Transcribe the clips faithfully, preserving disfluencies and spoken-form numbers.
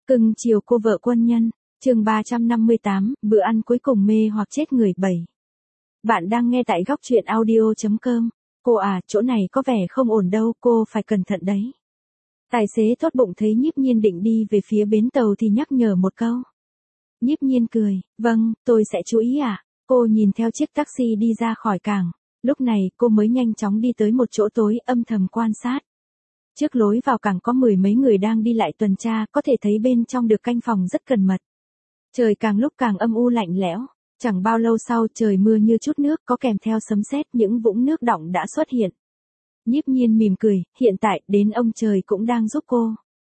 Cưng chiều cô vợ quân nhân, chương ba trăm năm mươi tám, bữa ăn cuối cùng mê hoặc chết người bảy. Bạn đang nghe tại góc truyện audio chấm com. Cô à, chỗ này có vẻ không ổn đâu, cô phải cẩn thận đấy. Tài xế tốt bụng thấy Nhiếp Nhiên định đi về phía bến tàu thì nhắc nhở một câu. Nhiếp Nhiên cười, vâng, tôi sẽ chú ý ạ. À. Cô nhìn theo chiếc taxi đi ra khỏi cảng. Lúc này cô mới nhanh chóng đi tới một chỗ tối âm thầm quan sát. Trước lối vào cảng có mười mấy người đang đi lại tuần tra, có thể thấy bên trong được canh phòng rất cẩn mật. Trời càng lúc càng âm u lạnh lẽo, chẳng bao lâu sau trời mưa như chút nước có kèm theo sấm sét, những vũng nước đọng đã xuất hiện. Nhiếp Nhiên mỉm cười, hiện tại đến ông trời cũng đang giúp cô.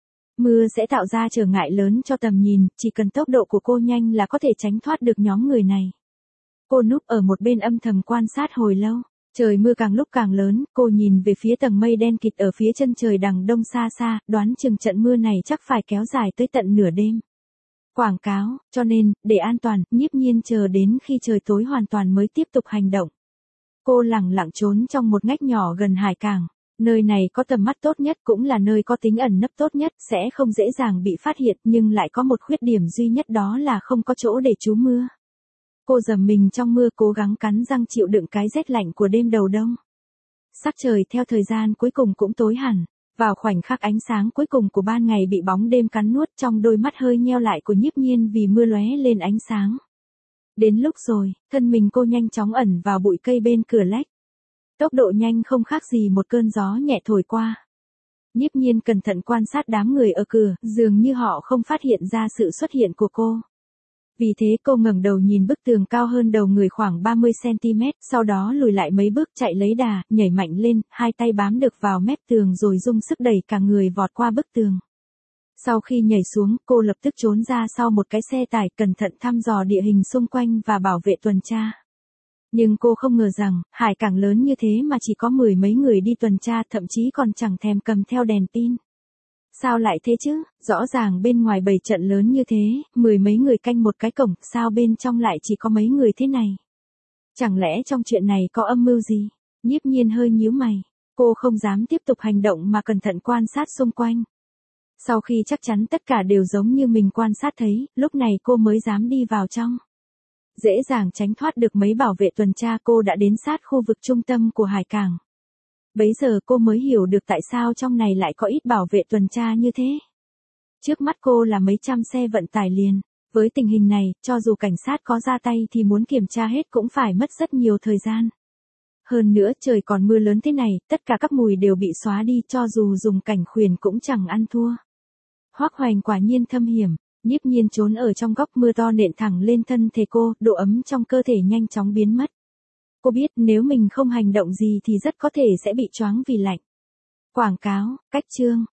Mưa sẽ tạo ra trở ngại lớn cho tầm nhìn, chỉ cần tốc độ của cô nhanh là có thể tránh thoát được nhóm người này. Cô núp ở một bên âm thầm quan sát hồi lâu. Trời mưa càng lúc càng lớn, cô nhìn về phía tầng mây đen kịt ở phía chân trời đằng đông xa xa, đoán chừng trận mưa này chắc phải kéo dài tới tận nửa đêm. Quảng cáo, cho nên, để an toàn, Nhiếp Nhiên chờ đến khi trời tối hoàn toàn mới tiếp tục hành động. Cô lẳng lặng trốn trong một ngách nhỏ gần hải cảng. Nơi này có tầm mắt tốt nhất cũng là nơi có tính ẩn nấp tốt nhất, sẽ không dễ dàng bị phát hiện nhưng lại có một khuyết điểm duy nhất đó là không có chỗ để trú mưa. Cô dầm mình trong mưa cố gắng cắn răng chịu đựng cái rét lạnh của đêm đầu đông. Sắc trời theo thời gian cuối cùng cũng tối hẳn. Vào khoảnh khắc ánh sáng cuối cùng của ban ngày bị bóng đêm cắn nuốt, trong đôi mắt hơi nheo lại của Nhiếp Nhiên vì mưa lóe lên ánh sáng. Đến lúc rồi, thân mình cô nhanh chóng ẩn vào bụi cây bên cửa lách. Tốc độ nhanh không khác gì một cơn gió nhẹ thổi qua. Nhiếp Nhiên cẩn thận quan sát đám người ở cửa, dường như họ không phát hiện ra sự xuất hiện của cô. Vì thế cô ngẩng đầu nhìn bức tường cao hơn đầu người khoảng ba mươi xăng ti mét, sau đó lùi lại mấy bước chạy lấy đà, nhảy mạnh lên, hai tay bám được vào mép tường rồi dùng sức đẩy cả người vọt qua bức tường. Sau khi nhảy xuống, cô lập tức trốn ra sau một cái xe tải, cẩn thận thăm dò địa hình xung quanh và bảo vệ tuần tra. Nhưng cô không ngờ rằng, hải cảng lớn như thế mà chỉ có mười mấy người đi tuần tra, thậm chí còn chẳng thèm cầm theo đèn pin. Sao lại thế chứ, rõ ràng bên ngoài bầy trận lớn như thế, mười mấy người canh một cái cổng, sao bên trong lại chỉ có mấy người thế này? Chẳng lẽ trong chuyện này có âm mưu gì? Nhiếp Nhiên hơi nhíu mày, cô không dám tiếp tục hành động mà cẩn thận quan sát xung quanh. Sau khi chắc chắn tất cả đều giống như mình quan sát thấy, lúc này cô mới dám đi vào trong. Dễ dàng tránh thoát được mấy bảo vệ tuần tra, cô đã đến sát khu vực trung tâm của hải cảng. Bấy giờ cô mới hiểu được tại sao trong này lại có ít bảo vệ tuần tra như thế. Trước mắt cô là mấy trăm xe vận tải liền. Với tình hình này, cho dù cảnh sát có ra tay thì muốn kiểm tra hết cũng phải mất rất nhiều thời gian. Hơn nữa trời còn mưa lớn thế này, tất cả các mùi đều bị xóa đi, cho dù dùng cảnh khuyển cũng chẳng ăn thua. Hoắc Hoành quả nhiên thâm hiểm. Nhiếp Nhiên trốn ở trong góc, mưa to nện thẳng lên thân thể cô, độ ấm trong cơ thể nhanh chóng biến mất. Cô biết nếu mình không hành động gì thì rất có thể sẽ bị choáng vì lạnh. Quảng cáo, cách chương.